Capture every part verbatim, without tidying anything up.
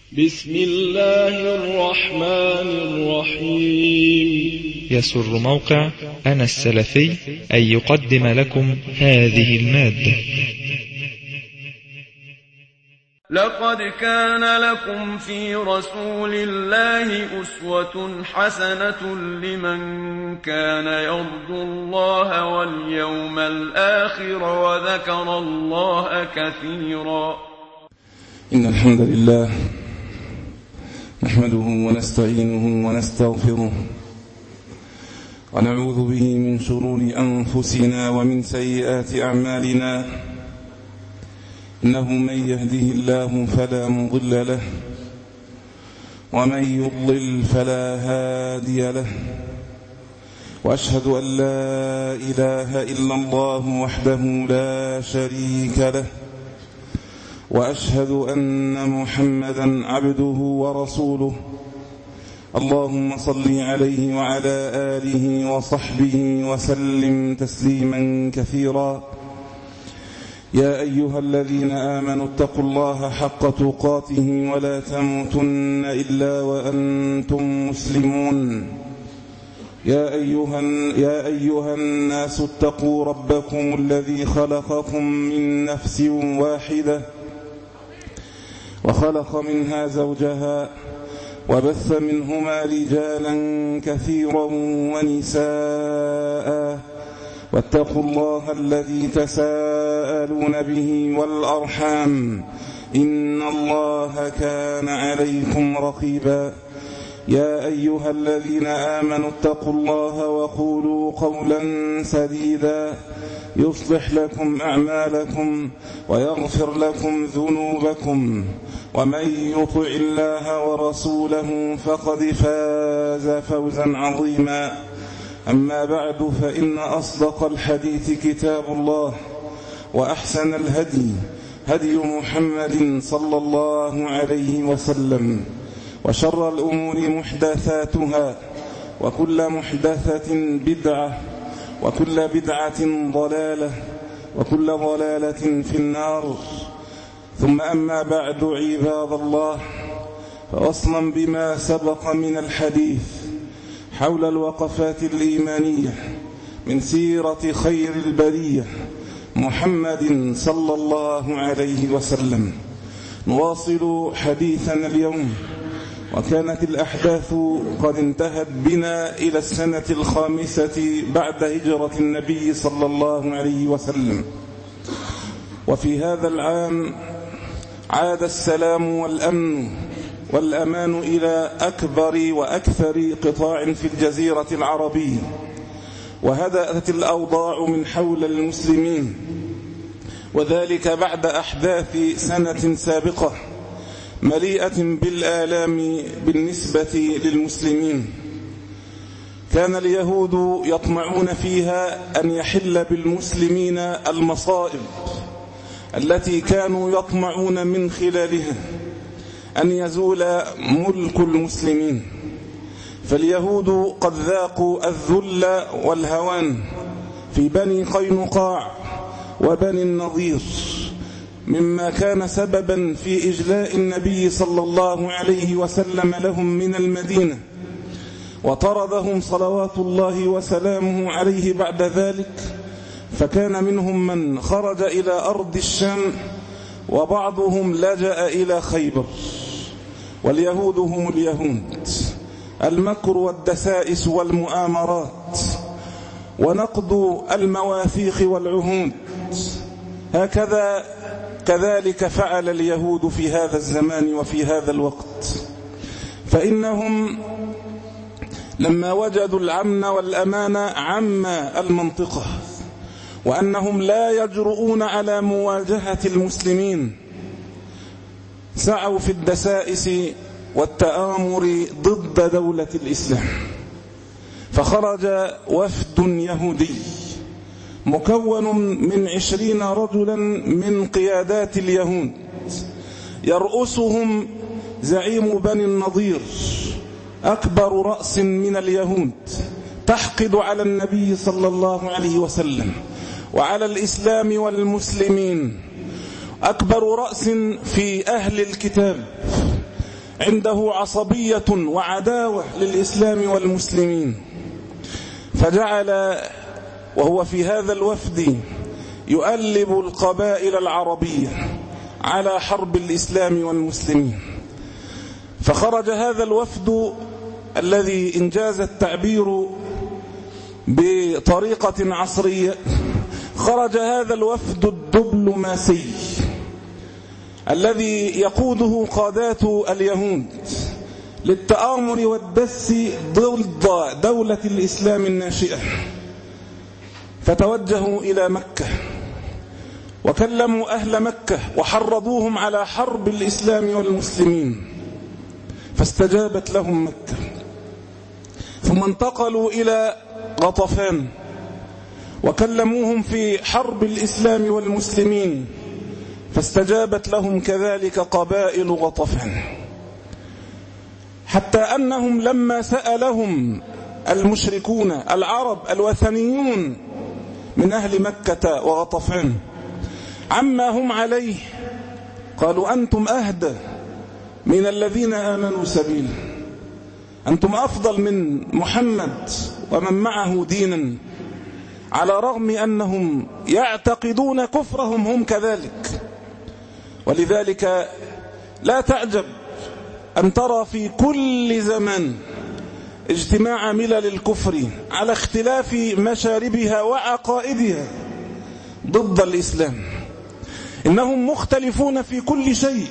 بسم الله الرحمن الرحيم. يسر موقع أنا السلفي أن يقدم لكم هذه المادة. لقد كان لكم في رسول الله أسوة حسنة لمن كان يرجو الله واليوم الآخر وذكر الله كثيرا. إن الحمد لله نحمده ونستعينه ونستغفره ونعوذ به من شرور أنفسنا ومن سيئات أعمالنا. إنه من يهده الله فلا مضل له ومن يضلل فلا هادي له، وأشهد أن لا إله إلا الله وحده لا شريك له، وأشهد أن محمدا عبده ورسوله. اللهم صل عليه وعلى آله وصحبه وسلم تسليما كثيرا. يا أيها الذين آمنوا اتقوا الله حق تقاته ولا تموتن إلا وأنتم مسلمون. يا أيها, يا أيها الناس اتقوا ربكم الذي خلقكم من نفس واحدة وخلق منها زوجها وبث منهما رجالا كثيرا ونساء، واتقوا الله الذي تساءلون به والأرحام إن الله كان عليكم رقيبا. يا أيها الذين آمنوا اتقوا الله وقولوا قولا سديدا يصلح لكم أعمالكم ويغفر لكم ذنوبكم، ومن يطع الله ورسوله فقد فاز فوزا عظيما. أما بعد، فإن أصدق الحديث كتاب الله، وأحسن الهدي هدي محمد صلى الله عليه وسلم، وشر الأمور محدثاتها، وكل محدثة بدعة، وكل بدعة ضلالة، وكل ضلالة في النار. ثم أما بعد، عباد الله، فوصلا بما سبق من الحديث حول الوقفات الإيمانية من سيرة خير البرية محمد صلى الله عليه وسلم، نواصل حديثنا اليوم. وكانت الأحداث قد انتهت بنا إلى السنة الخامسة بعد هجرة النبي صلى الله عليه وسلم، وفي هذا العام عاد السلام والأمن والأمان إلى أكبر وأكثر قطاع في الجزيرة العربية، وهدأت الأوضاع من حول المسلمين، وذلك بعد أحداث سنة سابقة مليئة بالآلام بالنسبة للمسلمين. كان اليهود يطمعون فيها أن يحل بالمسلمين المصائب التي كانوا يطمعون من خلالها أن يزول ملك المسلمين. فاليهود قد ذاقوا الذل والهوان في بني قينقاع وبني النضير، مما كان سببا في إجلاء النبي صلى الله عليه وسلم لهم من المدينة، وطردهم صلوات الله وسلامه عليه بعد ذلك. فكان منهم من خرج إلى أرض الشام، وبعضهم لجأ إلى خيبر. واليهود هم اليهود، المكر والدسائس والمؤامرات ونقض المواثيق والعهود. هكذا كذلك فعل اليهود في هذا الزمان وفي هذا الوقت، فإنهم لما وجدوا الأمن والأمان عم المنطقة، وأنهم لا يجرؤون على مواجهة المسلمين، سعوا في الدسائس والتآمر ضد دولة الإسلام. فخرج وفد يهودي مكون من عشرين رجلا من قيادات اليهود، يرأسهم زعيم بني النضير، أكبر رأس من اليهود، تحقد على النبي صلى الله عليه وسلم وعلى الإسلام والمسلمين، أكبر رأس في أهل الكتاب، عنده عصبية وعداوة للإسلام والمسلمين، فجعل وهو في هذا الوفد يؤلب القبائل العربية على حرب الإسلام والمسلمين. فخرج هذا الوفد الذي إنجاز التعبير بطريقة عصرية، خرج هذا الوفد الدبلوماسي الذي يقوده قادات اليهود للتآمر والدس ضد دولة الإسلام الناشئة، فتوجهوا إلى مكة وكلموا أهل مكة وحرضوهم على حرب الإسلام والمسلمين، فاستجابت لهم مكة. ثم انتقلوا إلى غطفان وكلموهم في حرب الإسلام والمسلمين، فاستجابت لهم كذلك قبائل غطفان، حتى أنهم لما سألهم المشركون العرب الوثنيون من أهل مكة وغطفان عما هم عليه، قالوا أنتم أهدى من الذين آمنوا سبيلا، أنتم أفضل من محمد ومن معه دينا، على رغم أنهم يعتقدون كفرهم هم كذلك. ولذلك لا تعجب أن ترى في كل زمان اجتماع ملل الكفر على اختلاف مشاربها وعقائدها ضد الإسلام. إنهم مختلفون في كل شيء،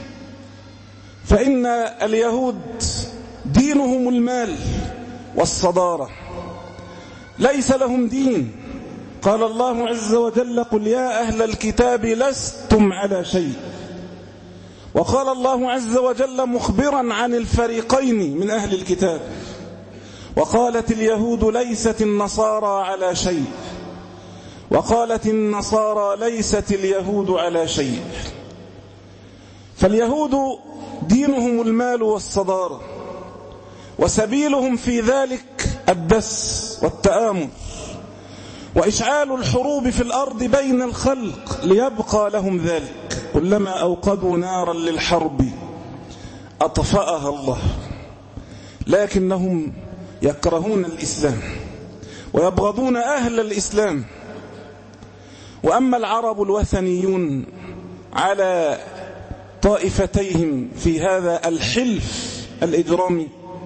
فإن اليهود دينهم المال والصدارة، ليس لهم دين. قال الله عز وجل: قل يا أهل الكتاب لستم على شيء. وقال الله عز وجل مخبرا عن الفريقين من أهل الكتاب: وقالت اليهود ليست النصارى على شيء، وقالت النصارى ليست اليهود على شيء. فاليهود دينهم المال والصدارة، وسبيلهم في ذلك الدس والتآمر وإشعال الحروب في الأرض بين الخلق ليبقى لهم ذلك. كلما أوقدوا نارا للحرب أطفأها الله. لكنهم يكرهون الإسلام ويبغضون أهل الإسلام. وأما العرب الوثنيون على طائفتيهم في هذا الحلف الإجرامي،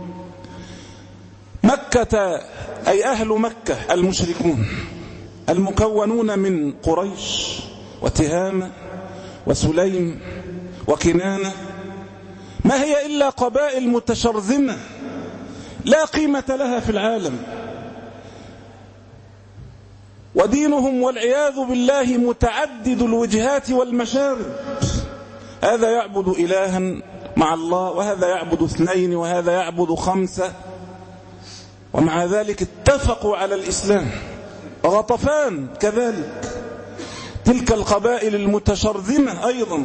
مكة أي أهل مكة المشركون المكونون من قريش وتهامة وسليم وكنانة، ما هي إلا قبائل متشرذمة لا قيمة لها في العالم، ودينهم والعياذ بالله متعدد الوجهات والمشارب. هذا يعبد إلها مع الله، وهذا يعبد اثنين، وهذا يعبد خمسة، ومع ذلك اتفقوا على الإسلام. غطفان كذلك، تلك القبائل المتشرذمة أيضا،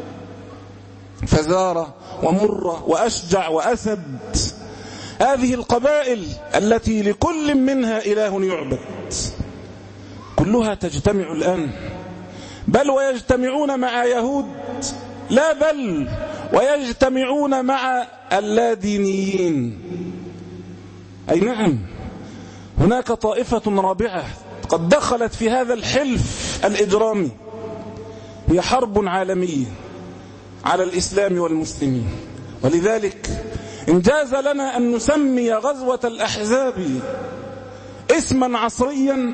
فزارة ومرة وأشجع وأسد، هذه القبائل التي لكل منها إله يعبد، كلها تجتمع الآن، بل ويجتمعون مع يهود، لا بل ويجتمعون مع اللادينيين. أي نعم، هناك طائفة رابعة قد دخلت في هذا الحلف الإجرامي، هي حرب عالمية على الإسلام والمسلمين. ولذلك انجاز لنا أن نسمي غزوة الأحزاب اسما عصريا،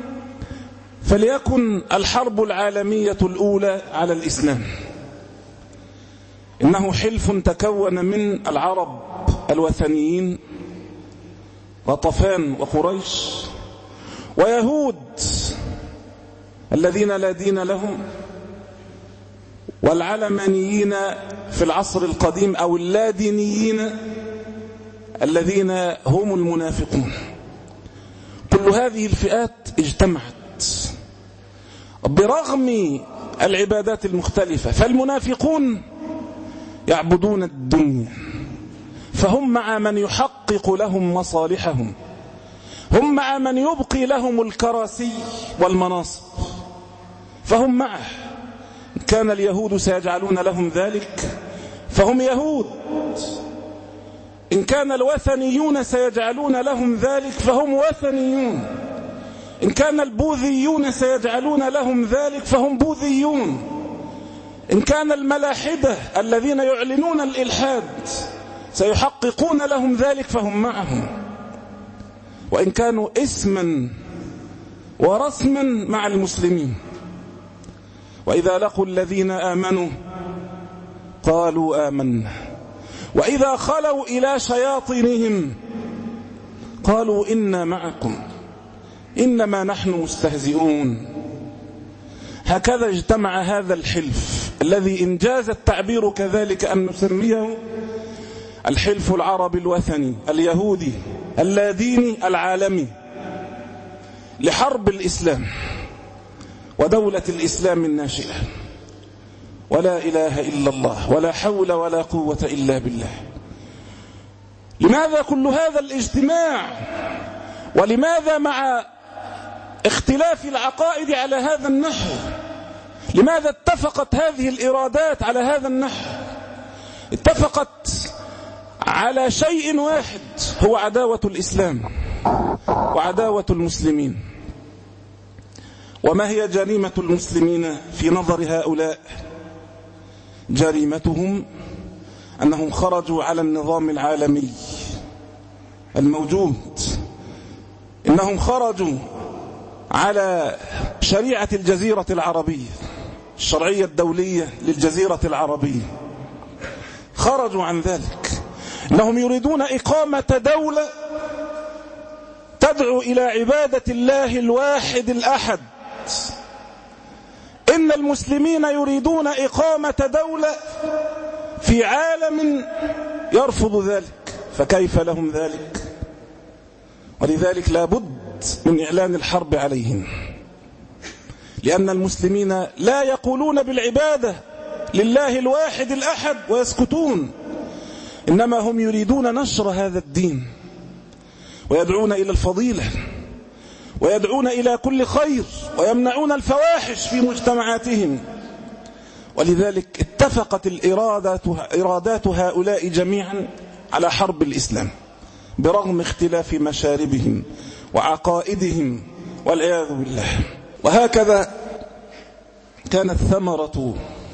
فليكن الحرب العالمية الأولى على الإسلام. إنه حلف تكون من العرب الوثنيين غطفان وقريش، ويهود الذين لا دين لهم، والعلمانيين في العصر القديم أو اللادينيين الذين هم المنافقون. كل هذه الفئات اجتمعت برغم العبادات المختلفة. فالمنافقون يعبدون الدنيا، فهم مع من يحقق لهم مصالحهم، هم مع من يبقي لهم الكراسي والمناصب، فهم معه. كان اليهود سيجعلون لهم ذلك فهم يهود. إن كان الوثنيون سيجعلون لهم ذلك فهم وثنيون. إن كان البوذيون سيجعلون لهم ذلك فهم بوذيون. إن كان الملاحدة الذين يعلنون الإلحاد سيحققون لهم ذلك فهم معهم. وإن كانوا اسما ورسما مع المسلمين. وإذا لقوا الذين آمنوا قالوا آمنا وإذا خلوا إلى شياطينهم قالوا إنا معكم إنما نحن مستهزئون. هكذا اجتمع هذا الحلف الذي إن جاز التعبير كذلك أن نسميه الحلف العربي الوثني اليهودي اللاديني العالمي لحرب الإسلام ودولة الإسلام الناشئة. ولا إله إلا الله ولا حول ولا قوة إلا بالله. لماذا كل هذا الاجتماع؟ ولماذا مع اختلاف العقائد على هذا النحو؟ لماذا اتفقت هذه الإرادات على هذا النحو؟ اتفقت على شيء واحد هو عداوة الإسلام وعداوة المسلمين. وما هي جريمة المسلمين في نظر هؤلاء؟ جريمتهم أنهم خرجوا على النظام العالمي الموجود. إنهم خرجوا على شريعة الجزيرة العربية، الشرعية الدولية للجزيرة العربية. خرجوا عن ذلك. إنهم يريدون إقامة دولة تدعو إلى عبادة الله الواحد الأحد. إن المسلمين يريدون إقامة دولة في عالم يرفض ذلك، فكيف لهم ذلك؟ ولذلك لا بد من إعلان الحرب عليهم، لأن المسلمين لا يقولون بالعبادة لله الواحد الأحد ويسكتون، إنما هم يريدون نشر هذا الدين ويدعون إلى الفضيلة ويدعون إلى كل خير ويمنعون الفواحش في مجتمعاتهم. ولذلك اتفقت الإرادات إرادات هؤلاء جميعا على حرب الإسلام برغم اختلاف مشاربهم وعقائدهم والعياذ بالله. وهكذا كانت ثمرة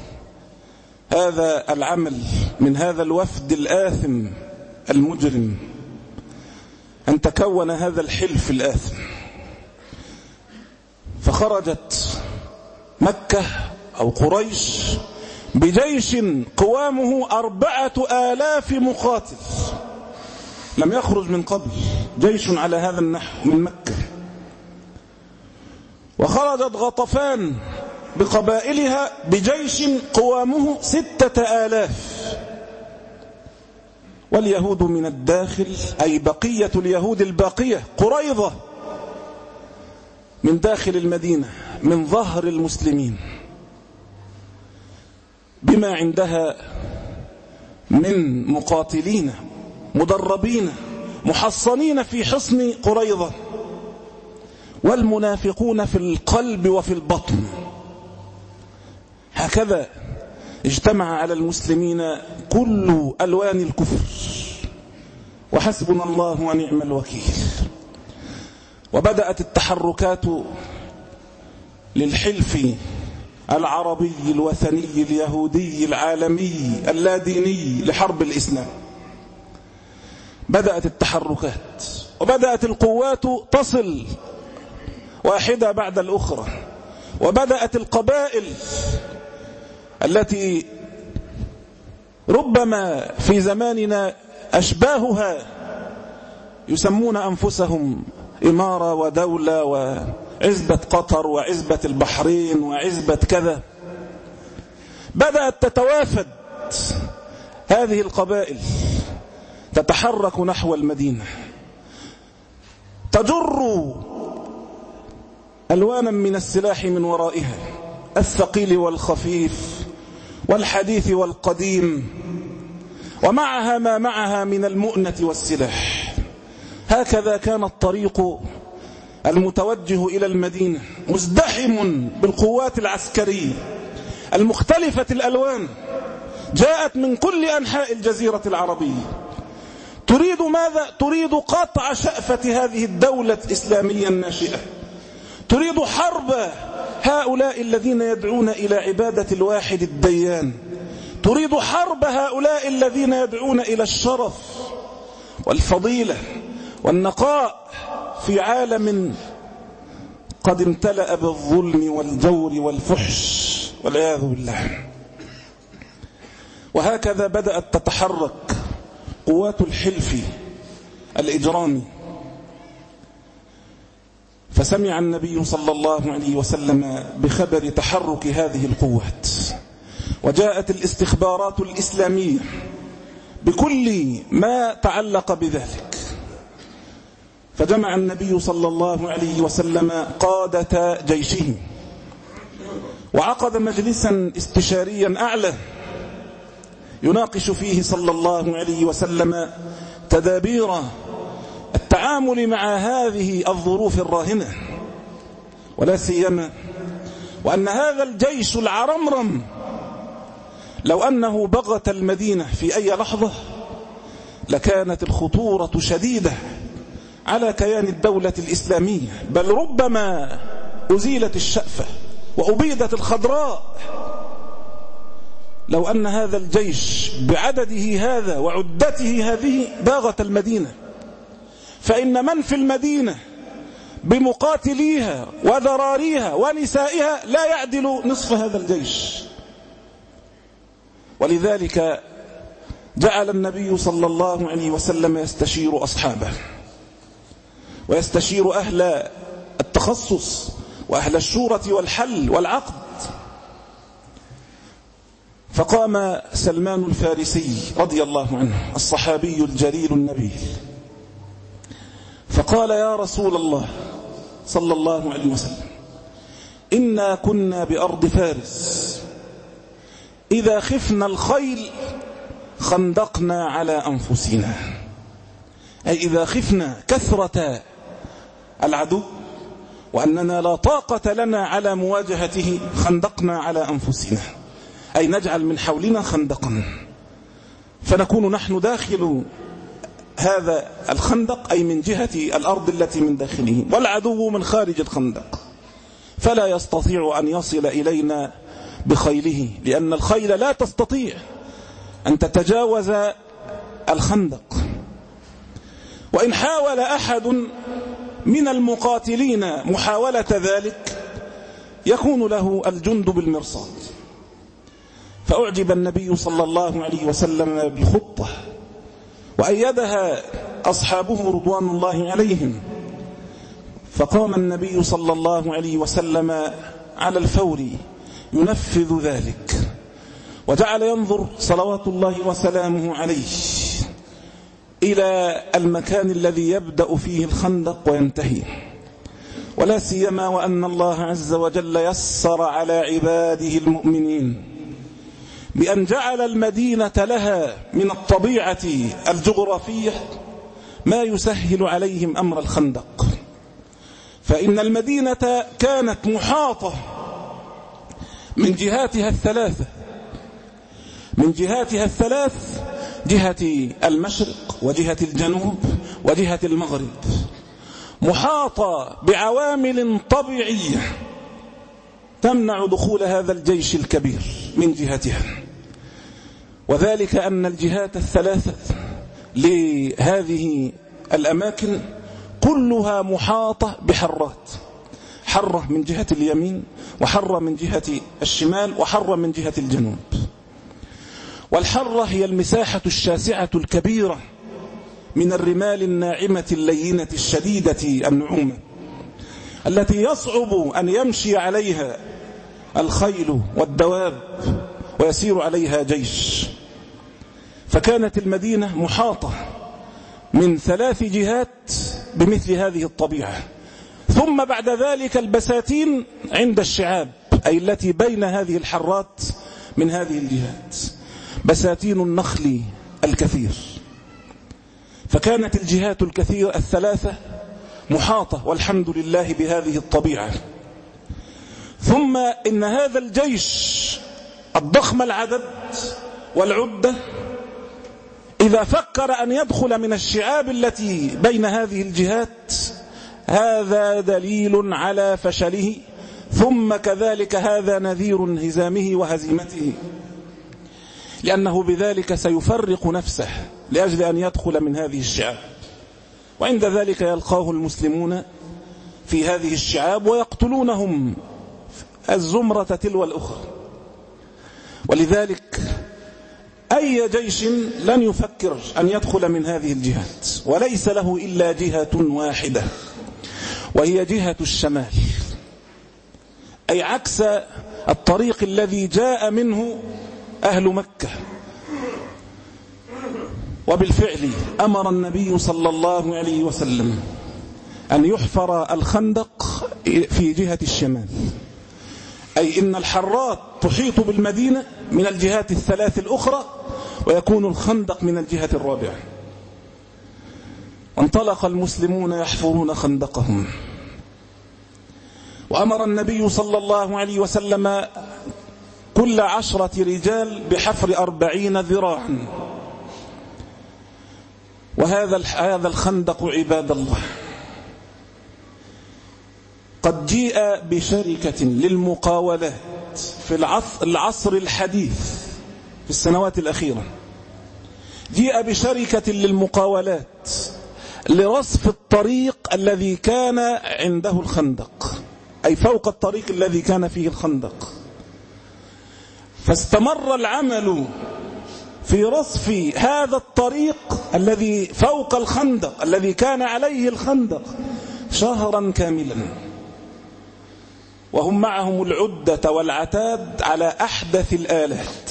هذا العمل من هذا الوفد الآثم المجرم أن تكون هذا الحلف الآثم. فخرجت مكة أو قريش بجيش قوامه أربعة آلاف مقاتل، لم يخرج من قبل جيش على هذا النحو من مكة. وخرجت غطفان بقبائلها بجيش قوامه ستة آلاف. واليهود من الداخل أي بقية اليهود الباقية قريظة من داخل المدينة من ظهر المسلمين بما عندها من مقاتلين مدربين محصنين في حصن قريظة، والمنافقون في القلب وفي البطن. هكذا اجتمع على المسلمين كل ألوان الكفر، وحسبنا الله ونعم الوكيل. وبدأت التحركات للحلف العربي الوثني اليهودي العالمي اللاديني لحرب الإسلام. بدأت التحركات وبدأت القوات تصل واحدة بعد الأخرى، وبدأت القبائل التي ربما في زماننا أشباهها يسمون أنفسهم إمارة ودولة وعزبة قطر وعزبة البحرين وعزبة كذا، بدأت تتوافد هذه القبائل تتحرك نحو المدينة، تجر ألوانا من السلاح من ورائها، الثقيل والخفيف والحديث والقديم، ومعها ما معها من المؤنة والسلاح. هكذا كان الطريق المتوجه إلى المدينة مزدحم بالقوات العسكرية المختلفة الألوان، جاءت من كل أنحاء الجزيرة العربية. تريد ماذا؟ تريد قطع شأفة هذه الدولة الإسلامية الناشئة، تريد حرب هؤلاء الذين يدعون إلى عبادة الواحد الديان، تريد حرب هؤلاء الذين يدعون إلى الشرف والفضيلة والنقاء في عالم قد امتلأ بالظلم والجور والفحش والعياذ بالله. وهكذا بدأت تتحرك قوات الحلف الإجرامي. فسمع النبي صلى الله عليه وسلم بخبر تحرك هذه القوات، وجاءت الاستخبارات الإسلامية بكل ما تعلق بذلك، فجمع النبي صلى الله عليه وسلم قادة جيشه، وعقد مجلسا استشاريا أعلى يناقش فيه صلى الله عليه وسلم تدابير التعامل مع هذه الظروف الراهنة، ولا سيما وأن هذا الجيش العرمرم لو أنه بغت المدينة في أي لحظة لكانت الخطورة شديدة على كيان الدولة الإسلامية، بل ربما أزيلت الشأفة وأبيدت الخضراء لو أن هذا الجيش بعدده هذا وعدته هذه باغت المدينة. فإن من في المدينة بمقاتليها وذراريها ونسائها لا يعدل نصف هذا الجيش. ولذلك جعل النبي صلى الله عليه وسلم يستشير أصحابه ويستشير أهل التخصص وأهل الشورى والحل والعقد. فقام سلمان الفارسي رضي الله عنه الصحابي الجليل النبيل فقال: يا رسول الله صلى الله عليه وسلم، إنا كنا بأرض فارس إذا خفنا الخيل خندقنا على أنفسنا، أي إذا خفنا كثرة العدو وأننا لا طاقة لنا على مواجهته خندقنا على أنفسنا، أي نجعل من حولنا خندقا فنكون نحن داخل هذا الخندق، أي من جهة الأرض التي من داخله، والعدو من خارج الخندق فلا يستطيع أن يصل إلينا بخيله، لأن الخيل لا تستطيع أن تتجاوز الخندق. وإن حاول أحد من المقاتلين محاولة ذلك يكون له الجند بالمرصاد. فأعجب النبي صلى الله عليه وسلم بالخطة وأيدها أصحابه رضوان الله عليهم، فقام النبي صلى الله عليه وسلم على الفور ينفذ ذلك، وجعل ينظر صلوات الله وسلامه عليه إلى المكان الذي يبدأ فيه الخندق وينتهي، ولا سيما وأن الله عز وجل يسر على عباده المؤمنين بأن جعل المدينة لها من الطبيعة الجغرافية ما يسهل عليهم أمر الخندق. فإن المدينة كانت محاطة من جهاتها الثلاثة، من جهاتها الثلاث، جهة المشرق وجهة الجنوب وجهة المغرب، محاطة بعوامل طبيعية تمنع دخول هذا الجيش الكبير من جهتها، وذلك أن الجهات الثلاثة لهذه الأماكن كلها محاطة بحرات، حرة من جهة اليمين وحرة من جهة الشمال وحرة من جهة الجنوب. والحرة هي المساحة الشاسعة الكبيرة من الرمال الناعمة اللينة الشديدة النعومة التي يصعب أن يمشي عليها الخيل والدواب ويسير عليها جيش. فكانت المدينة محاطة من ثلاث جهات بمثل هذه الطبيعة. ثم بعد ذلك البساتين عند الشعاب، أي التي بين هذه الحرات من هذه الجهات، بساتين النخل الكثير. فكانت الجهات الكثيرة الثلاثة محاطة والحمد لله بهذه الطبيعة. ثم إن هذا الجيش الضخم العدد والعدة إذا فكر أن يدخل من الشعاب التي بين هذه الجهات هذا دليل على فشله، ثم كذلك هذا نذير انهزامه وهزيمته، لأنه بذلك سيفرق نفسه لأجل أن يدخل من هذه الشعاب، وعند ذلك يلقاه المسلمون في هذه الشعاب ويقتلونهم الزمرة تلو الأخرى. ولذلك أي جيش لن يفكر أن يدخل من هذه الجهات، وليس له إلا جهة واحدة وهي جهة الشمال، أي عكس الطريق الذي جاء منه أهل مكة. وبالفعل أمر النبي صلى الله عليه وسلم أن يحفر الخندق في جهة الشمال، أي إن الحرات تحيط بالمدينة من الجهات الثلاث الأخرى ويكون الخندق من الجهة الرابعة. وانطلق المسلمون يحفرون خندقهم، وأمر النبي صلى الله عليه وسلم كل عشرة رجال بحفر أربعين ذراعا. وهذا هذا الخندق عباد الله قد جيء بشركة للمقاولات في العصر الحديث في السنوات الأخيرة، جيء بشركة للمقاولات لرصف الطريق الذي كان عنده الخندق، أي فوق الطريق الذي كان فيه الخندق. فاستمر العمل في رصف هذا الطريق الذي فوق الخندق الذي كان عليه الخندق شهرا كاملا، وهم معهم العدة والعتاد على أحدث الآلات.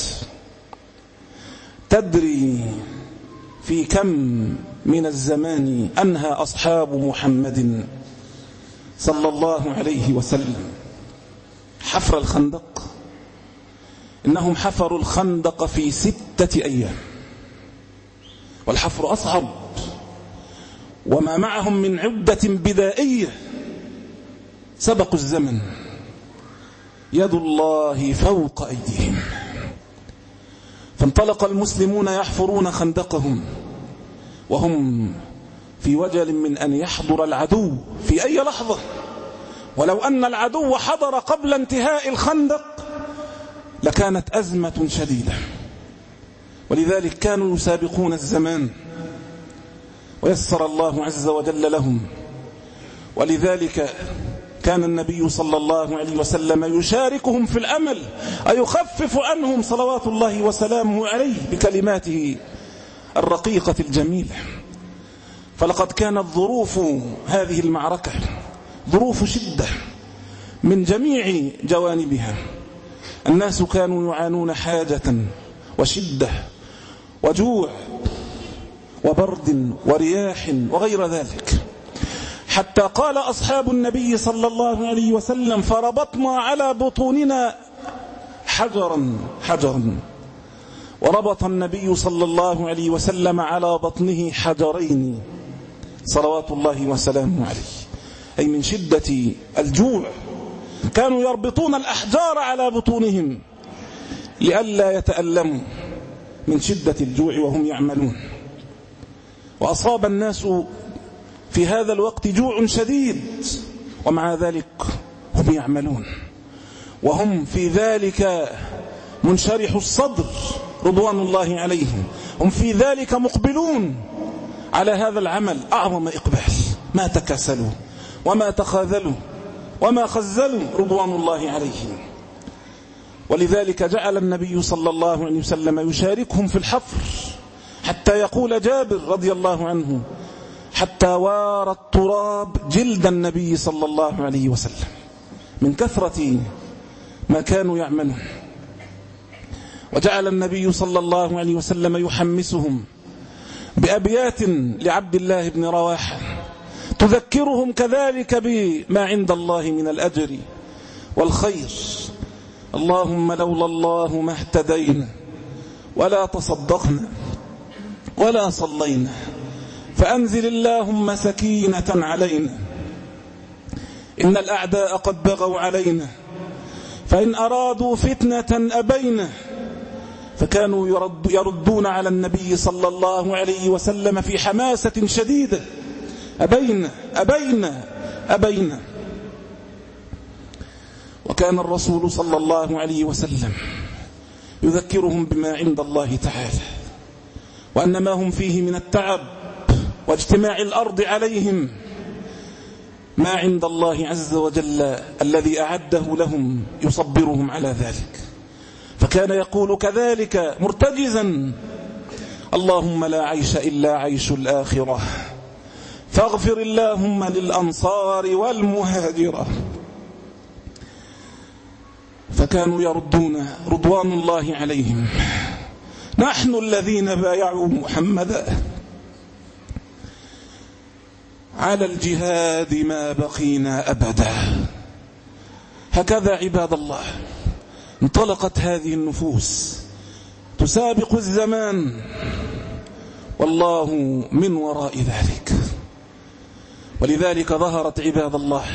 تدري في كم من الزمان أنهى أصحاب محمد صلى الله عليه وسلم حفر الخندق؟ إنهم حفروا الخندق في ستة أيام، والحفر أصعب، وما معهم من عدة بدائية سبقوا الزمن، يد الله فوق أيديهم. فانطلق المسلمون يحفرون خندقهم وهم في وجل من أن يحضر العدو في أي لحظة، ولو أن العدو حضر قبل انتهاء الخندق لكانت أزمة شديدة. ولذلك كانوا يسابقون الزمان ويسر الله عز وجل لهم. ولذلك كان النبي صلى الله عليه وسلم يشاركهم في الأمل، أيخفف عنهم صلوات الله وسلامه عليه بكلماته الرقيقة الجميلة. فلقد كانت ظروف هذه المعركة ظروف شدة من جميع جوانبها. الناس كانوا يعانون حاجة وشدة وجوع وبرد ورياح وغير ذلك، حتى قال أصحاب النبي صلى الله عليه وسلم: فربطنا على بطوننا حجرا حجرا. وربط النبي صلى الله عليه وسلم على بطنه حجرين صلوات الله وسلامه عليه، أي من شدة الجوع كانوا يربطون الأحجار على بطونهم لئلا يتألموا من شدة الجوع وهم يعملون. وأصاب الناس في هذا الوقت جوع شديد، ومع ذلك هم يعملون، وهم في ذلك منشرح الصدر رضوان الله عليهم، هم في ذلك مقبلون على هذا العمل أعظم إقبال، ما تكاسلوا وما تخاذلوا وما خزلوا رضوان الله عليهم. ولذلك جعل النبي صلى الله عليه وسلم يشاركهم في الحفر، حتى يقول جابر رضي الله عنه: حتى وار التراب جلد النبي صلى الله عليه وسلم من كثرة ما كانوا يعملون. وجعل النبي صلى الله عليه وسلم يحمسهم بأبيات لعبد الله بن رواحة تذكرهم كذلك بما عند الله من الأجر والخير: اللهم لولا الله ما اهتدينا ولا تصدقنا ولا صلينا، فأنزل اللهم سكينة علينا، إن الأعداء قد بغوا علينا، فإن أرادوا فتنة أبينا، فكانوا يرد يردون على النبي صلى الله عليه وسلم في حماسة شديدة: أبينا أبينا أبينا. وكان الرسول صلى الله عليه وسلم يذكرهم بما عند الله تعالى، وأن ما هم فيه من التعب واجتماع الأرض عليهم ما عند الله عز وجل الذي أعده لهم يصبرهم على ذلك. فكان يقول كذلك مرتجزا: اللهم لا عيش إلا عيش الآخرة، فاغفر اللهم للأنصار والمهاجرة. فكانوا يردون رضوان الله عليهم: نحن الذين بايعوا محمدا على الجهاد ما بقينا أبدا. هكذا عباد الله انطلقت هذه النفوس تسابق الزمان، والله من وراء ذلك. ولذلك ظهرت عباد الله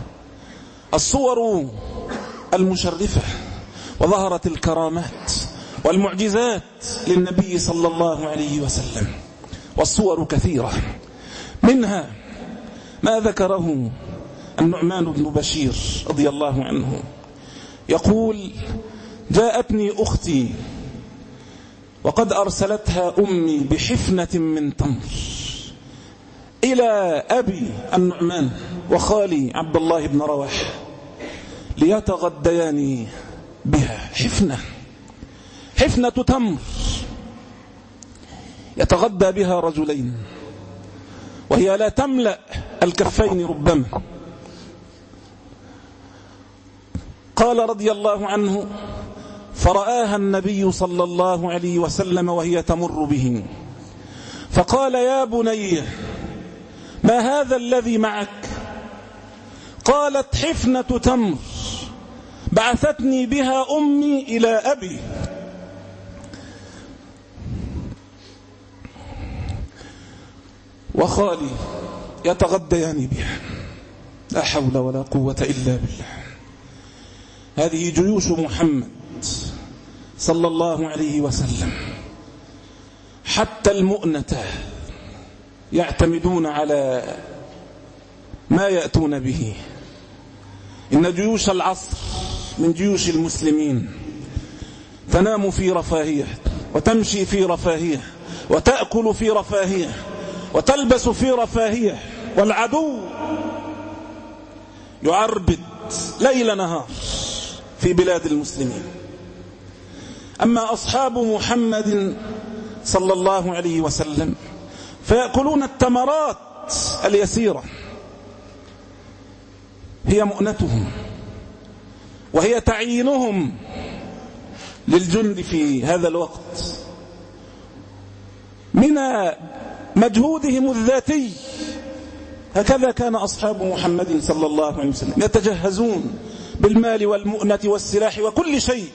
الصور المشرفة، وظهرت الكرامات والمعجزات للنبي صلى الله عليه وسلم، والصور كثيرة. منها ما ذكره النعمان بن بشير رضي الله عنه، يقول: جاءتني أختي وقد أرسلتها أمي بحفنة من تمر إلى أبي النعمان وخالي عبد الله بن رواحة ليتغديان بها. حفنة حفنة تمر يتغدى بها رجلين، وهي لا تملأ الكفين ربما. قال رضي الله عنه: فرآها النبي صلى الله عليه وسلم وهي تمر به، فقال: يا بني ما هذا الذي معك؟ قالت: حفنة تمر بعثتني بها أمي إلى أبي. وخالي يتغديان بها. لا حول ولا قوة إلا بالله. هذه جيوش محمد صلى الله عليه وسلم، حتى المؤنة يعتمدون على ما يأتون به. إن جيوش العصر من جيوش المسلمين تنام في رفاهية، وتمشي في رفاهية، وتأكل في رفاهية، وتلبس في رفاهية، والعدو يعربد ليل نهار في بلاد المسلمين. أما أصحاب محمد صلى الله عليه وسلم فيأكلون التمرات اليسيرة، هي مؤنتهم وهي تعيينهم للجند في هذا الوقت من مجهودهم الذاتي. هكذا كان أصحاب محمد صلى الله عليه وسلم يتجهزون بالمال والمؤنة والسلاح وكل شيء.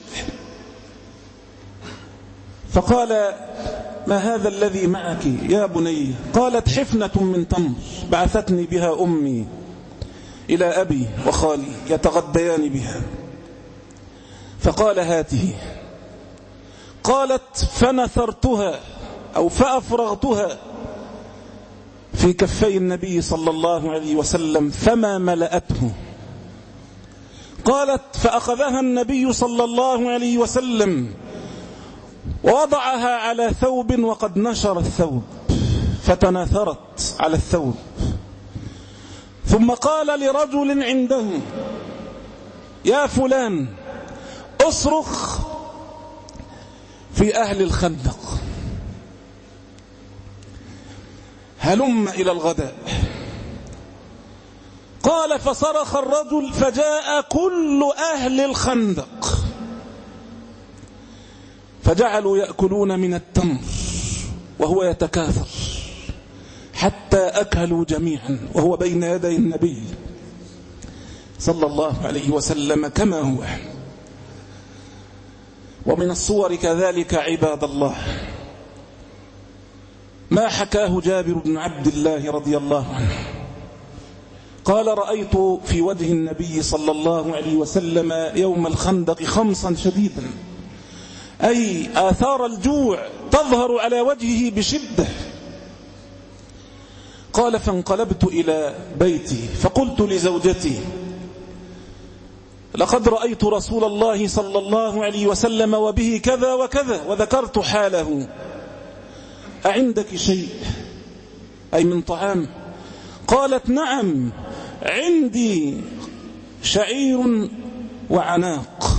فقال: ما هذا الذي معك يا بني؟ قالت: حفنة من تمر بعثتني بها أمي إلى أبي وخالي يتغديان بها. فقال: هاته. قالت: فنثرتها أو فأفرغتها في كفي النبي صلى الله عليه وسلم فما ملأته. قالت: فأخذها النبي صلى الله عليه وسلم ووضعها على ثوب وقد نشر الثوب فتناثرت على الثوب. ثم قال لرجل عنده: يا فلان اصرخ في أهل الخندق، هلم إلى الغداء. قال: فصرخ الرجل فجاء كل أهل الخندق، فجعلوا يأكلون من التمر وهو يتكاثر حتى أكلوا جميعا وهو بين يدي النبي صلى الله عليه وسلم كما هو. ومن الصور كذلك عباد الله ما حكاه جابر بن عبد الله رضي الله عنه. قال: رأيت في وجه النبي صلى الله عليه وسلم يوم الخندق خمصا شديدا أي آثار الجوع تظهر على وجهه بشدة. قال فانقلبت إلى بيتي فقلت لزوجتي لقد رأيت رسول الله صلى الله عليه وسلم وبه كذا وكذا، وذكرت حاله. أعندك شيء أي من طعام؟ قالت نعم، عندي شعير وعناق،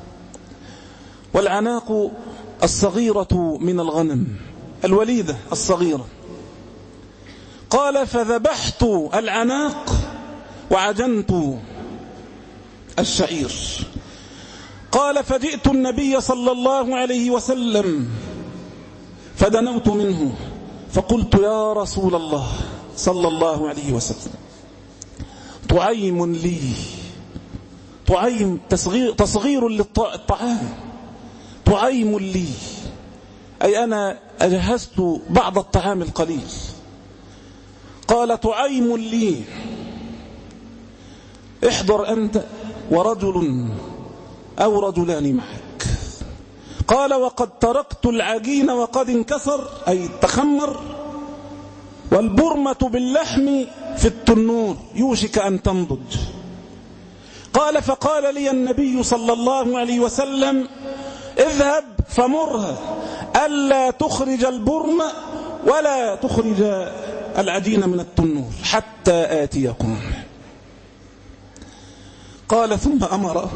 والعناق الصغيرة من الغنم، الوليدة الصغيرة. قال فذبحت العناق وعجنت الشعير. قال فجئت النبي صلى الله عليه وسلم فدنوت منه فقلت يا رسول الله صلى الله عليه وسلم طعيم لي، طعيم تصغير, تصغير للطعام، طعيم لي أي أنا أجهزت بعض الطعام القليل. قال طعيم لي، احضر أنت ورجل أو رجلان معك. قال وقد تركت العجين وقد انكسر أي تخمر، والبرمة باللحم في التنور يوشك أن تنضج. قال فقال لي النبي صلى الله عليه وسلم اذهب فمرها ألا تخرج البرمة ولا تخرج العجين من التنور حتى آتيكم. قال ثم أمر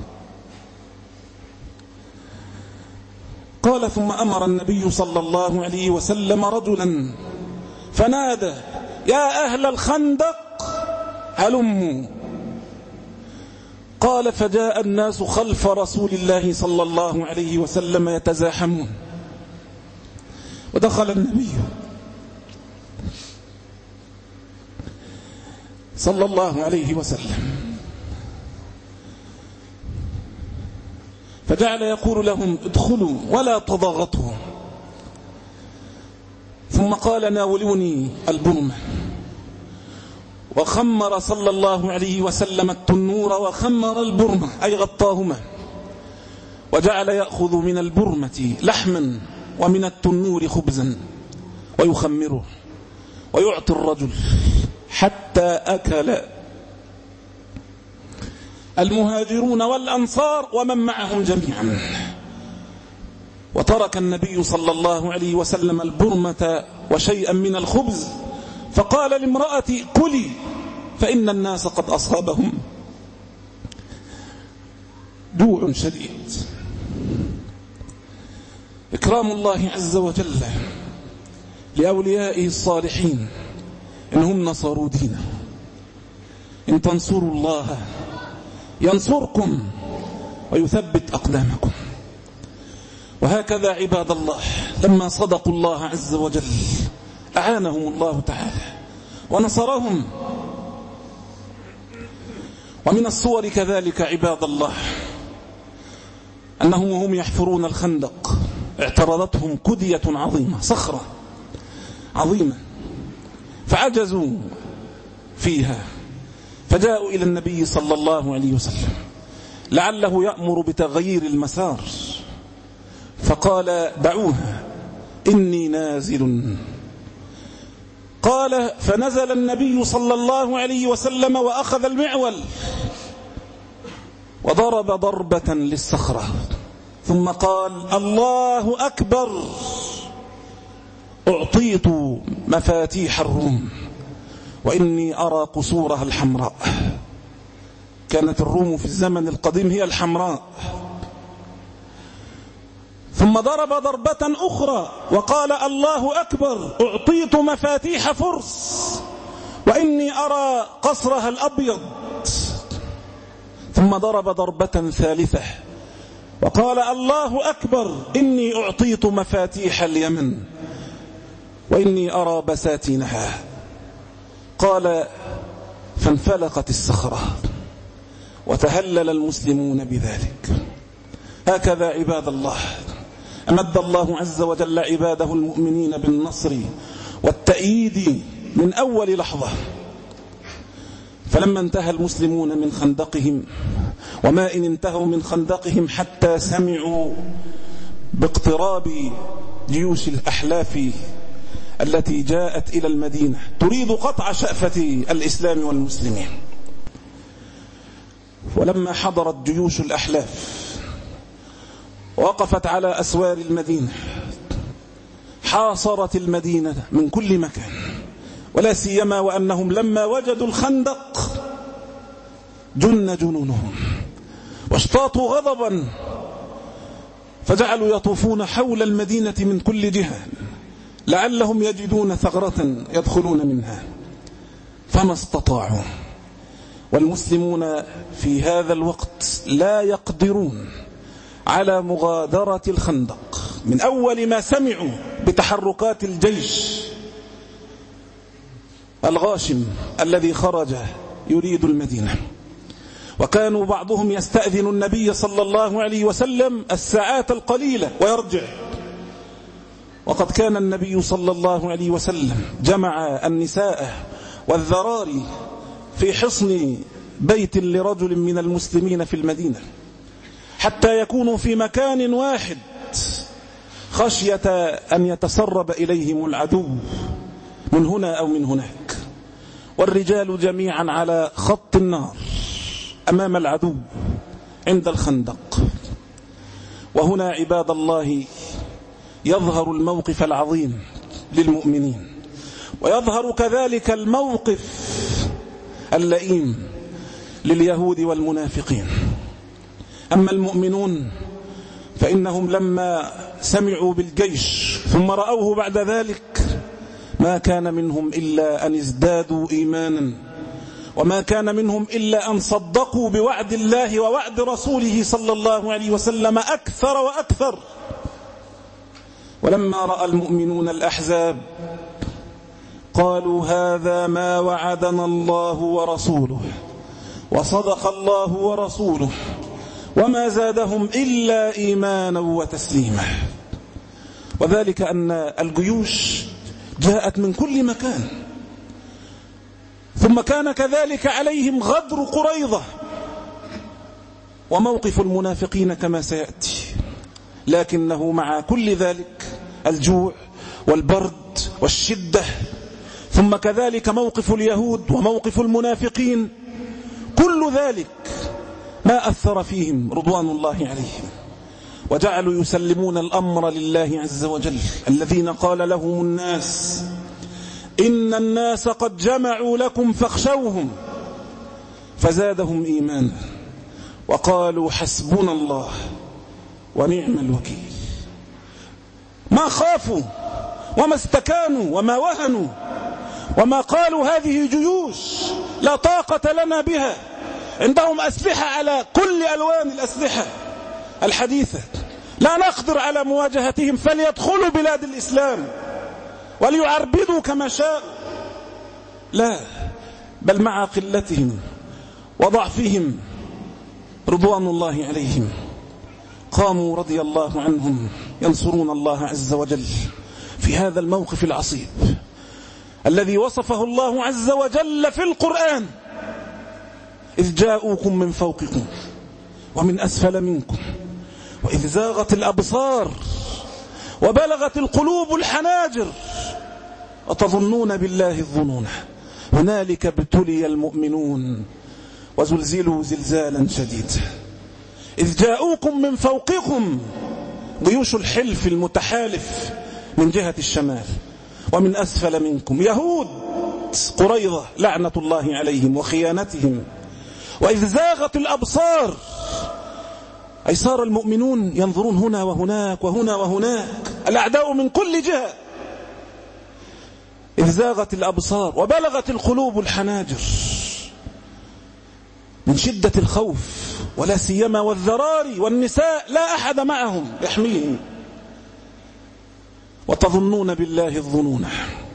قال ثم أمر النبي صلى الله عليه وسلم رجلا فنادى يا أهل الخندق هلموا. قال فجاء الناس خلف رسول الله صلى الله عليه وسلم يتزاحمون، ودخل النبي صلى الله عليه وسلم فجعل يقول لهم ادخلوا ولا تضاغطوا، ثم قال ناولوني البرمة، وخمر صلى الله عليه وسلم التنور وخمر البرمة أي غطاهما، وجعل يأخذ من البرمة لحما ومن التنور خبزا ويخمره ويعطي الرجل حتى أكل المهاجرون والأنصار ومن معهم جميعا. وترك النبي صلى الله عليه وسلم البرمة وشيئا من الخبز، فقال لامرأتي كلي فإن الناس قد أصابهم جوع شديد. إكرام الله عز وجل لأوليائه الصالحين إنهم نصروا دينه. إن تنصروا الله ينصركم ويثبت أقدامكم. وهكذا عباد الله لما صدقوا الله عز وجل أعانهم الله تعالى ونصرهم. ومن الصور كذلك عباد الله أنهم وهم يحفرون الخندق اعترضتهم كدية عظيمة، صخرة عظيمة، فعجزوا فيها، فجاءوا إلى النبي صلى الله عليه وسلم لعله يأمر بتغيير المسار، فقال دعوها إني نازل. قال فنزل النبي صلى الله عليه وسلم وأخذ المعول وضرب ضربة للصخرة، ثم قال الله أكبر، أعطيت مفاتيح الروم وإني أرى قصورها الحمراء. كانت الروم في الزمن القديم هي الحمراء. ثم ضرب ضربة أخرى وقال الله أكبر، أعطيت مفاتيح فرس وإني أرى قصرها الأبيض. ثم ضرب ضربة ثالثة وقال الله أكبر، إني أعطيت مفاتيح اليمن وإني أرى بساتينها. قال فانفلقت الصخرة وتهلل المسلمون بذلك. هكذا عباد الله أمد الله عز وجل عباده المؤمنين بالنصر والتأييد من أول لحظة. فلما انتهى المسلمون من خندقهم، وما إن انتهوا من خندقهم حتى سمعوا باقتراب جيوش الأحلاف التي جاءت إلى المدينة تريد قطع شأفة الإسلام والمسلمين. ولما حضرت جيوش الأحلاف وقفت على أسوار المدينة حاصرت المدينة من كل مكان، ولا سيما وأنهم لما وجدوا الخندق جن جنونهم واشتاطوا غضبا، فجعلوا يطوفون حول المدينة من كل جهة لعلهم يجدون ثغرة يدخلون منها، فما استطاعوا. والمسلمون في هذا الوقت لا يقدرون على مغادرة الخندق من أول ما سمعوا بتحركات الجيش الغاشم الذي خرج يريد المدينة. وكانوا بعضهم يستأذن النبي صلى الله عليه وسلم الساعات القليلة ويرجع، وقد كان النبي صلى الله عليه وسلم جمع النساء والذراري في حصن بيت لرجل من المسلمين في المدينة حتى يكونوا في مكان واحد خشية أن يتسرب إليهم العدو من هنا أو من هناك، والرجال جميعا على خط النار أمام العدو عند الخندق. وهنا عباد الله يظهر الموقف العظيم للمؤمنين، ويظهر كذلك الموقف اللئيم لليهود والمنافقين. أما المؤمنون فإنهم لما سمعوا بالجيش ثم رأوه بعد ذلك ما كان منهم إلا أن ازدادوا إيمانا، وما كان منهم إلا أن صدقوا بوعد الله ووعد رسوله صلى الله عليه وسلم أكثر وأكثر. ولما رأى المؤمنون الأحزاب قالوا هذا ما وعدنا الله ورسوله وصدق الله ورسوله وما زادهم إلا إيمانا وتسليما. وذلك أن الجيوش جاءت من كل مكان، ثم كان كذلك عليهم غدر قريظة وموقف المنافقين كما سيأتي. لكنه مع كل ذلك الجوع والبرد والشدة، ثم كذلك موقف اليهود وموقف المنافقين، كل ذلك ما أثر فيهم رضوان الله عليهم، وجعلوا يسلمون الأمر لله عز وجل. الذين قال لهم الناس إن الناس قد جمعوا لكم فاخشوهم فزادهم إيمانا وقالوا حسبنا الله ونعم الوكيل. ما خافوا وما استكانوا وما وهنوا وما قالوا هذه جيوش لا طاقة لنا بها. عندهم أسلحة على كل ألوان الأسلحة الحديثة، لا نقدر على مواجهتهم، فليدخلوا بلاد الإسلام وليعربدوا كما شاءوا. لا، بل مع قلتهم وضعفهم رضوان الله عليهم قاموا رضي الله عنهم ينصرون الله عز وجل في هذا الموقف العصيب الذي وصفه الله عز وجل في القرآن: إذ جاءوكم من فوقكم ومن أسفل منكم وإذ زاغت الأبصار وبلغت القلوب الحناجر وتظنون بالله الظنون هنالك ابتلي المؤمنون وزلزلوا زلزالا شديدا. إذ جاءوكم من فوقكم، جيوش الحلف المتحالف من جهة الشمال، ومن أسفل منكم يهود قريظة لعنة الله عليهم وخيانتهم. وإذ زاغت الأبصار، أي صار المؤمنون ينظرون هنا وهناك وهنا وهناك، الأعداء من كل جهة. إذ زاغت الأبصار وبلغت القلوب الحناجر من شدة الخوف، ولا سيما والذراري والنساء لا أحد معهم يحميهم. وتظنون بالله الظنون،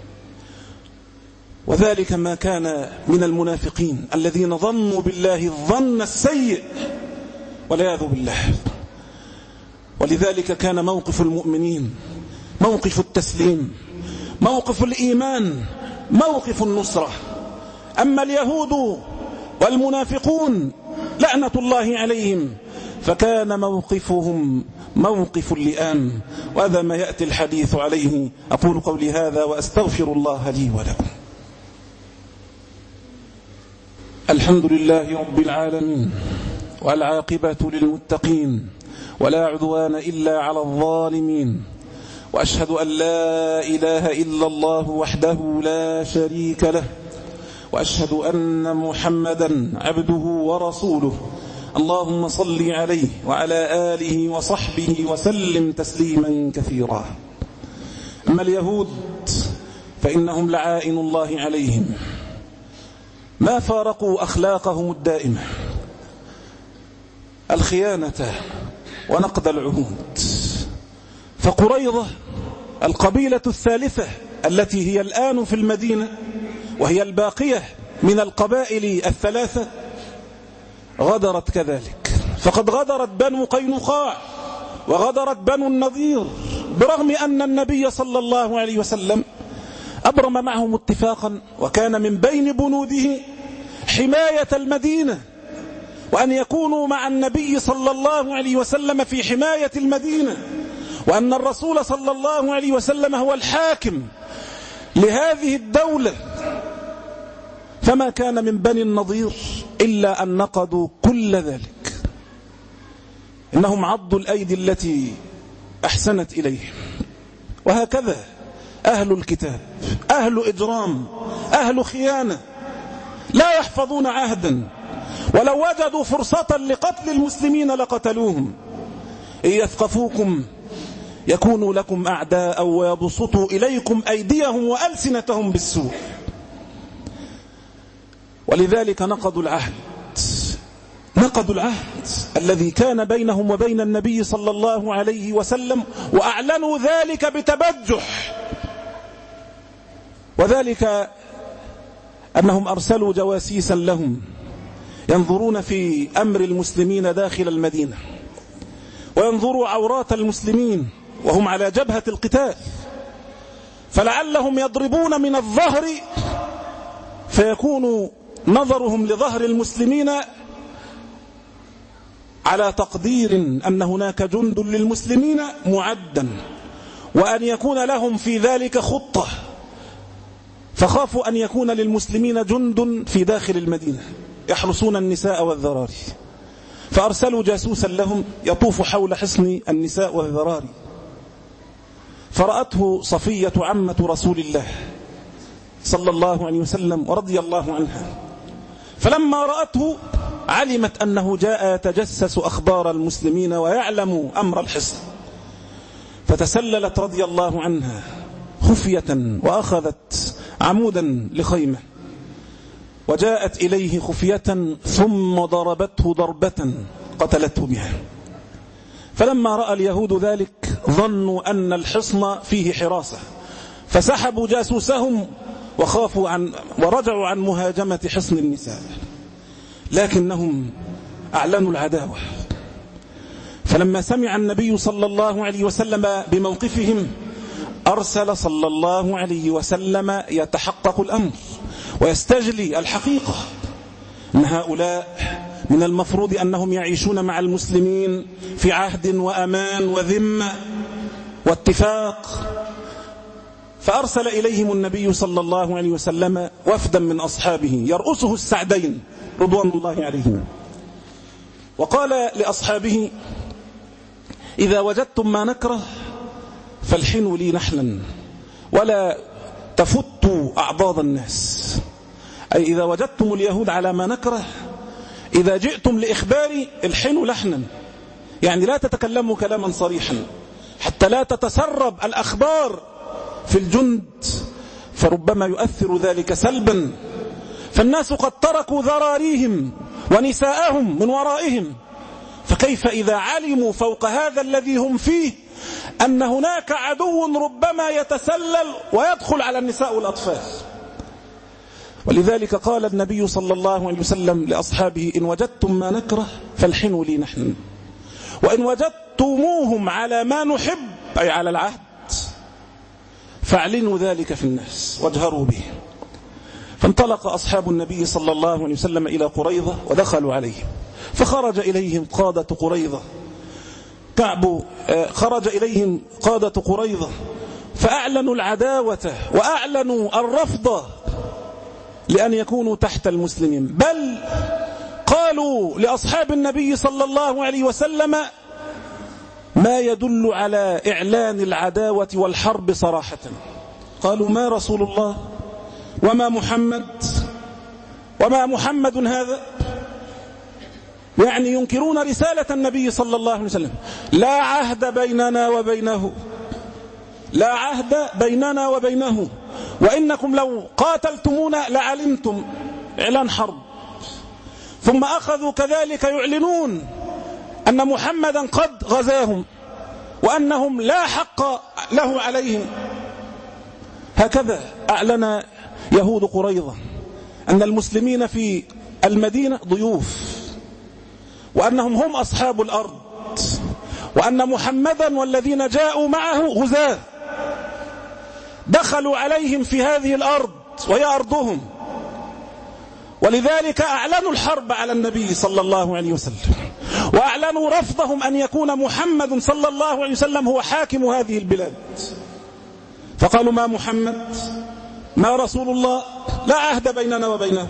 وذلك ما كان من المنافقين الذين ظنوا بالله الظن السيء والعياذ بالله. ولذلك كان موقف المؤمنين موقف التسليم، موقف الإيمان، موقف النصرة. أما اليهود والمنافقون لعنة الله عليهم فكان موقفهم موقف اللئام، وهذا ما يأتي الحديث عليه. أقول قولي هذا وأستغفر الله لي ولكم. الحمد لله رب العالمين، والعاقبة للمتقين، ولا عدوان إلا على الظالمين، وأشهد أن لا إله إلا الله وحده لا شريك له، وأشهد أن محمدا عبده ورسوله. اللهم صل عليه وعلى آله وصحبه وسلم تسليما كثيرا. أما اليهود فإنهم لعائن الله عليهم، ما فارقوا أخلاقهم الدائمة، الخيانة ونقض العهود. فقريظة القبيلة الثالثة التي هي الآن في المدينة، وهي الباقية من القبائل الثلاثة، غدرت كذلك. فقد غدرت بنو قينقاع وغدرت بنو النضير، برغم أن النبي صلى الله عليه وسلم أبرم معهم اتفاقا، وكان من بين بنوده حماية المدينة، وأن يكونوا مع النبي صلى الله عليه وسلم في حماية المدينة، وأن الرسول صلى الله عليه وسلم هو الحاكم لهذه الدولة. فما كان من بني النضير إلا أن نقضوا كل ذلك. إنهم عضوا الأيدي التي أحسنت إليهم. وهكذا أهل الكتاب، أهل إجرام، أهل خيانة، لا يحفظون عهدا، ولو وجدوا فرصة لقتل المسلمين لقتلوهم. إن يثقفوكم يكونوا لكم أعداء ويبسطوا إليكم أيديهم وألسنتهم بالسوء. ولذلك نقضوا العهد، نقضوا العهد الذي كان بينهم وبين النبي صلى الله عليه وسلم، وأعلنوا ذلك بتبجح. وذلك أنهم أرسلوا جواسيسا لهم ينظرون في أمر المسلمين داخل المدينة، وينظروا عورات المسلمين وهم على جبهة القتال، فلعلهم يضربون من الظهر فيكون نظرهم لظهر المسلمين على تقدير أن هناك جند للمسلمين معدا، وأن يكون لهم في ذلك خطة، فخافوا أن يكون للمسلمين جند في داخل المدينة يحرسون النساء والذراري. فأرسلوا جاسوسا لهم يطوف حول حصن النساء والذراري، فرأته صفية عمة رسول الله صلى الله عليه وسلم ورضي الله عنها. فلما رأته علمت أنه جاء يتجسس أخبار المسلمين ويعلم أمر الحصن، فتسللت رضي الله عنها خفية وأخذت عمودا لخيمة، وجاءت إليه خفية ثم ضربته ضربة قتلته بها. فلما رأى اليهود ذلك ظنوا أن الحصن فيه حراسة، فسحبوا جاسوسهم وخافوا عن ورجعوا عن مهاجمة حصن النساء، لكنهم أعلنوا العداوة. فلما سمع النبي صلى الله عليه وسلم بموقفهم أرسل صلى الله عليه وسلم يتحقق الأمر ويستجلي الحقيقة، إن هؤلاء من المفروض أنهم يعيشون مع المسلمين في عهد وأمان وذمة واتفاق. فأرسل إليهم النبي صلى الله عليه وسلم وفدا من أصحابه يرأسه السعدين رضوان الله عليهم، وقال لأصحابه: إذا وجدتم ما نكره فالحنوا لي نحلا ولا تفتوا أعضاض الناس. أي إذا وجدتم اليهود على ما نكره، إذا جئتم لإخباري الحنوا لحنا، يعني لا تتكلموا كلاما صريحا حتى لا تتسرب الأخبار في الجند، فربما يؤثر ذلك سلبا. فالناس قد تركوا ذراريهم ونساءهم من ورائهم، فكيف إذا علموا فوق هذا الذي هم فيه أن هناك عدو ربما يتسلل ويدخل على النساء والأطفال. ولذلك قال النبي صلى الله عليه وسلم لأصحابه: إن وجدتم ما نكره فالحنوا لي نحن، وإن وجدتموهم على ما نحب أي على العهد فاعلنوا ذلك في الناس واجهروا به. فانطلق أصحاب النبي صلى الله عليه وسلم إلى قريظة ودخلوا عليه، فخرج إليهم قادة قريظة كعب خرج إليهم قادة قريظة فأعلنوا العداوة وأعلنوا الرفض لأن يكونوا تحت المسلمين، بل قالوا لأصحاب النبي صلى الله عليه وسلم ما يدل على إعلان العداوة والحرب صراحة. قالوا ما رسول الله وما محمد وما محمد هذا، يعني ينكرون رسالة النبي صلى الله عليه وسلم. لا عهد بيننا وبينه، لا عهد بيننا وبينه، وإنكم لو قاتلتمونا لعلمتم، إعلان حرب. ثم أخذوا كذلك يعلنون أن محمدا قد غزاهم وأنهم لا حق له عليهم. هكذا أعلن يهود قريظة أن المسلمين في المدينة ضيوف، وأنهم هم أصحاب الأرض، وأن محمدا والذين جاءوا معه غزاة دخلوا عليهم في هذه الأرض وهي أرضهم، ولذلك أعلنوا الحرب على النبي صلى الله عليه وسلم، وأعلنوا رفضهم أن يكون محمد صلى الله عليه وسلم هو حاكم هذه البلاد. فقالوا ما محمد ما رسول الله، لا عهد بيننا وبينه.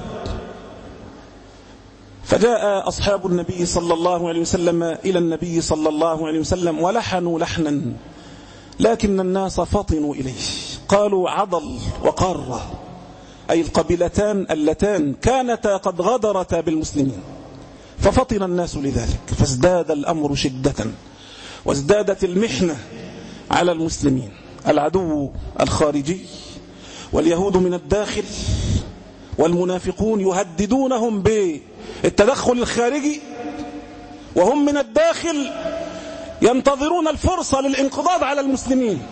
فجاء أصحاب النبي صلى الله عليه وسلم إلى النبي صلى الله عليه وسلم ولحنوا لحنا، لكن الناس فطنوا إليه، قالوا عضل وقارة، أي القبيلتان اللتان كانتا قد غدرتا بالمسلمين، ففطن الناس لذلك، فازداد الأمر شدة وازدادت المحنة على المسلمين، العدو الخارجي واليهود من الداخل والمنافقون يهددونهم بالتدخل الخارجي، وهم من الداخل ينتظرون الفرصة للانقضاض على المسلمين.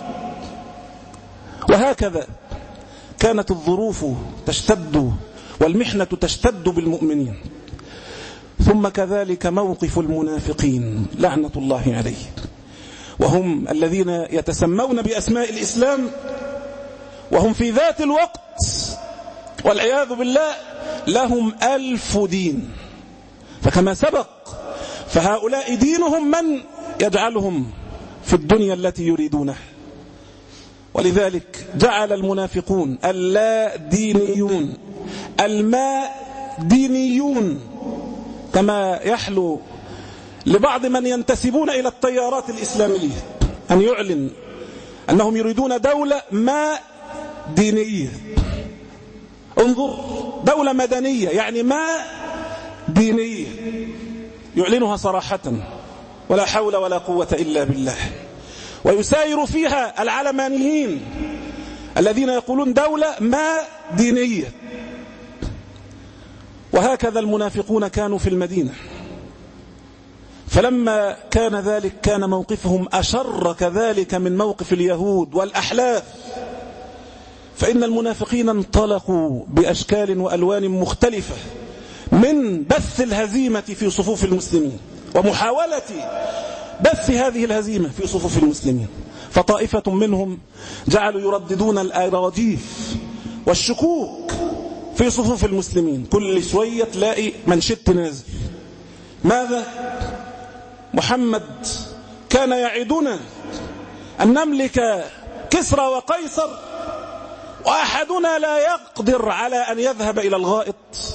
وهكذا كانت الظروف تشتد والمحنة تشتد بالمؤمنين. ثم كذلك موقف المنافقين لعنة الله عليه، وهم الذين يتسمون بأسماء الإسلام، وهم في ذات الوقت والعياذ بالله لهم ألف دين. فكما سبق فهؤلاء دينهم من يجعلهم في الدنيا التي يريدونها، ولذلك جعل المنافقون اللا دينيون الماء دينيون، كما يحلو لبعض من ينتسبون إلى التيارات الإسلامية أن يعلن أنهم يريدون دولة ما دينية. انظر، دولة مدنية يعني ما دينية، يعلنها صراحة ولا حول ولا قوة إلا بالله. ويساير فيها العلمانيين الذين يقولون دولة ما دينية. وهكذا المنافقون كانوا في المدينة، فلما كان ذلك كان موقفهم أشر كذلك من موقف اليهود والأحلاف، فإن المنافقين انطلقوا بأشكال وألوان مختلفة من بث الهزيمة في صفوف المسلمين ومحاولة بث هذه الهزيمة في صفوف المسلمين. فطائفة منهم جعلوا يرددون الأراجيف والشكوك في صفوف المسلمين، كل شوية تلاقي منشط نازل. ماذا؟ محمد كان يعدنا أن نملك كسرى وقيصر وأحدنا لا يقدر على أن يذهب إلى الغائط.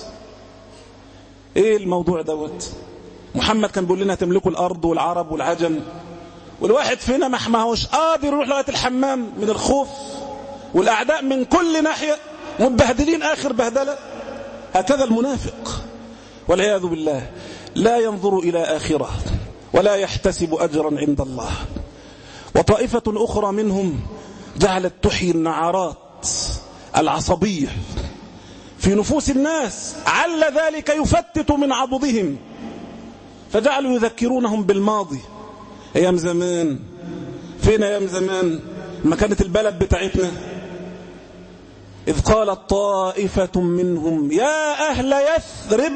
إيه الموضوع دوت؟ محمد كان بيقول لنا تملكوا الأرض والعرب والعجم، والواحد فينا ما هوش قادر يروح لغاية الحمام من الخوف، والأعداء من كل ناحية متبهدلين آخر بهدلة. هكذا المنافق والعياذ بالله لا ينظر إلى آخرة ولا يحتسب أجرا عند الله. وطائفة أخرى منهم جعلت تحيي النعرات العصبية في نفوس الناس، عل ذلك يفتت من عضدهم، فجعلوا يذكرونهم بالماضي. أيام زمان، فين أيام زمان ما كانت البلد بتاعتنا؟ إذ قالت طائفة منهم يا أهل يثرب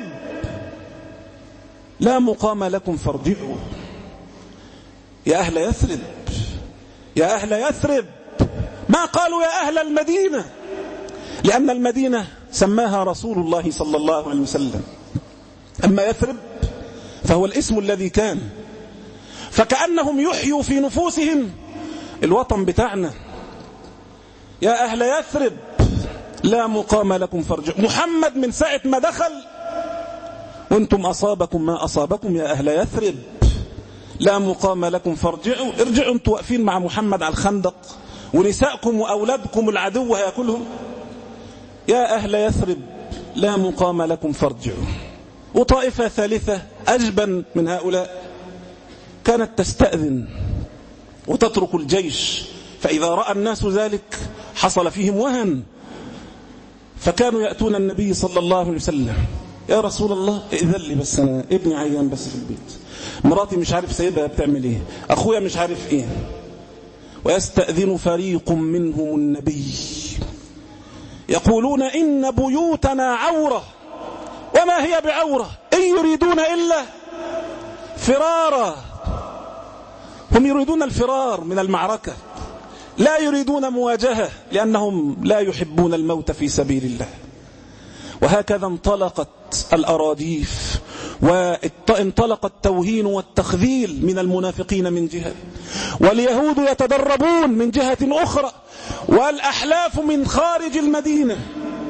لا مقام لكم فارجعوا. يا أهل يثرب، يا أهل يثرب، ما قالوا يا أهل المدينة، لأن المدينة سماها رسول الله صلى الله عليه وسلم. أما يثرب فهو الاسم الذي كان. فكأنهم يحيوا في نفوسهم الوطن بتاعنا. يا أهل يثرب لا مقام لكم فارجعوا. محمد من ساعة ما دخل وانتم أصابكم ما أصابكم يا أهل يثرب لا مقام لكم فارجعوا. ارجعوا انتم واقفين مع محمد على الخندق ونساءكم وأولادكم العدو هياكلهم. يا أهل يثرب لا مقام لكم فارجعوا. وطائفة ثالثة أجبن من هؤلاء كانت تستأذن وتترك الجيش، فإذا رأى الناس ذلك حصل فيهم وهن، فكانوا يأتون النبي صلى الله عليه وسلم: يا رسول الله ائذن لي بس أنا ابني عيان بس في البيت، مراتي مش عارف سيدها بتعمل ايه، أخويا مش عارف ايه. ويستأذن فريق منهم النبي يقولون: إن بيوتنا عورة وما هي بعورة إن يريدون إلا فرارا. هم يريدون الفرار من المعركة، لا يريدون مواجهة، لأنهم لا يحبون الموت في سبيل الله. وهكذا انطلقت الأراجيف وانطلق التوهين والتخذيل من المنافقين من جهة، واليهود يتدربون من جهة أخرى، والأحلاف من خارج المدينة.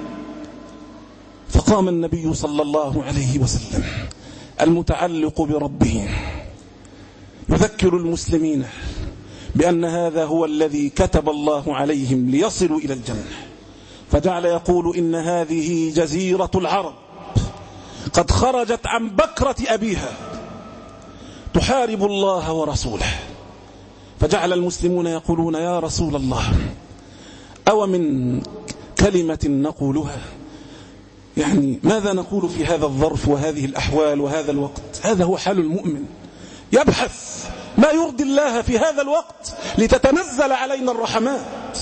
فقام النبي صلى الله عليه وسلم المتعلق بربه يذكر المسلمين بأن هذا هو الذي كتب الله عليهم ليصلوا إلى الجنة، فجعل يقول: إن هذه جزيرة العرب قد خرجت عن بكرة أبيها تحارب الله ورسوله. فجعل المسلمون يقولون: يا رسول الله، أو من كلمة نقولها، يعني ماذا نقول في هذا الظرف وهذه الأحوال وهذا الوقت؟ هذا هو حال المؤمن، يبحث ما يرضي الله في هذا الوقت لتتنزل علينا الرحمات.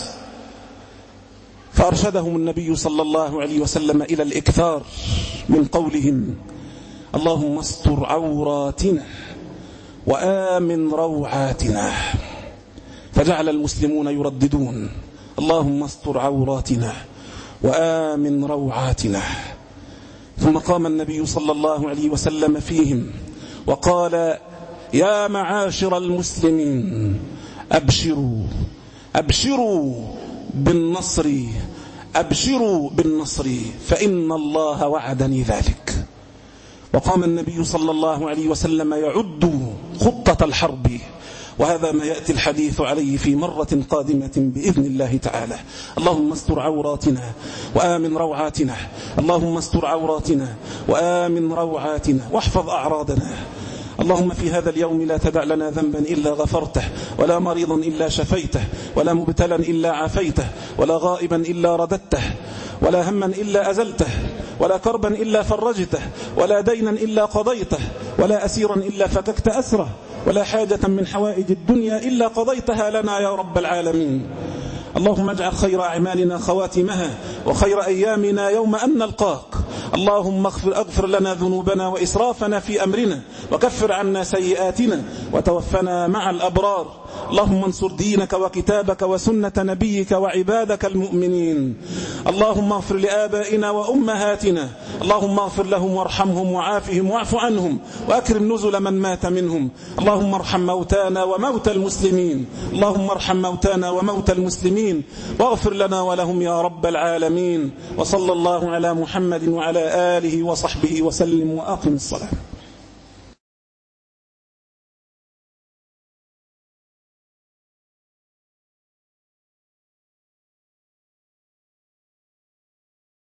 فأرشدهم النبي صلى الله عليه وسلم إلى الإكثار من قولهم: اللهم استر عوراتنا وآمن روعاتنا. فجعل المسلمون يرددون: اللهم استر عوراتنا وآمن روعاتنا. ثم قام النبي صلى الله عليه وسلم فيهم وقال: يا معاشر المسلمين، أبشروا أبشروا بالنصر أبشروا بالنصر فإن الله وعدني ذلك. وقام النبي صلى الله عليه وسلم يعد خطة الحرب، وهذا ما يأتي الحديث عليه في مرة قادمة بإذن الله تعالى. اللهم استر عوراتنا وآمن روعاتنا، اللهم استر عوراتنا وآمن روعاتنا واحفظ أعراضنا. اللهم في هذا اليوم لا تدع لنا ذنبا إلا غفرته، ولا مريضا إلا شفيته، ولا مبتلا إلا عافيته، ولا غائبا إلا رددته، ولا هما إلا أزلته، ولا كربا إلا فرجته، ولا دينا إلا قضيته، ولا أسيرا إلا فككت أسره، ولا حاجة من حوائج الدنيا إلا قضيتها لنا يا رب العالمين. اللهم اجعل خير أعمالنا خواتمها، وخير أيامنا يوم أن نلقاك. اللهم اغفر, اغفر لنا ذنوبنا وإسرافنا في أمرنا، وكفر عنا سيئاتنا، وتوفنا مع الأبرار. اللهم انصر دينك وكتابك وسنة نبيك وعبادك المؤمنين. اللهم اغفر لآبائنا وأمهاتنا، اللهم اغفر لهم وارحمهم وعافهم واعف عنهم، وأكرم نزل من مات منهم. اللهم ارحم موتانا وموتى المسلمين، اللهم ارحم موتانا وموتى المسلمين، واغفر لنا ولهم يا رب العالمين. وصلى الله على محمد وعلى آله وصحبه وسلم، وأقم الصلاة.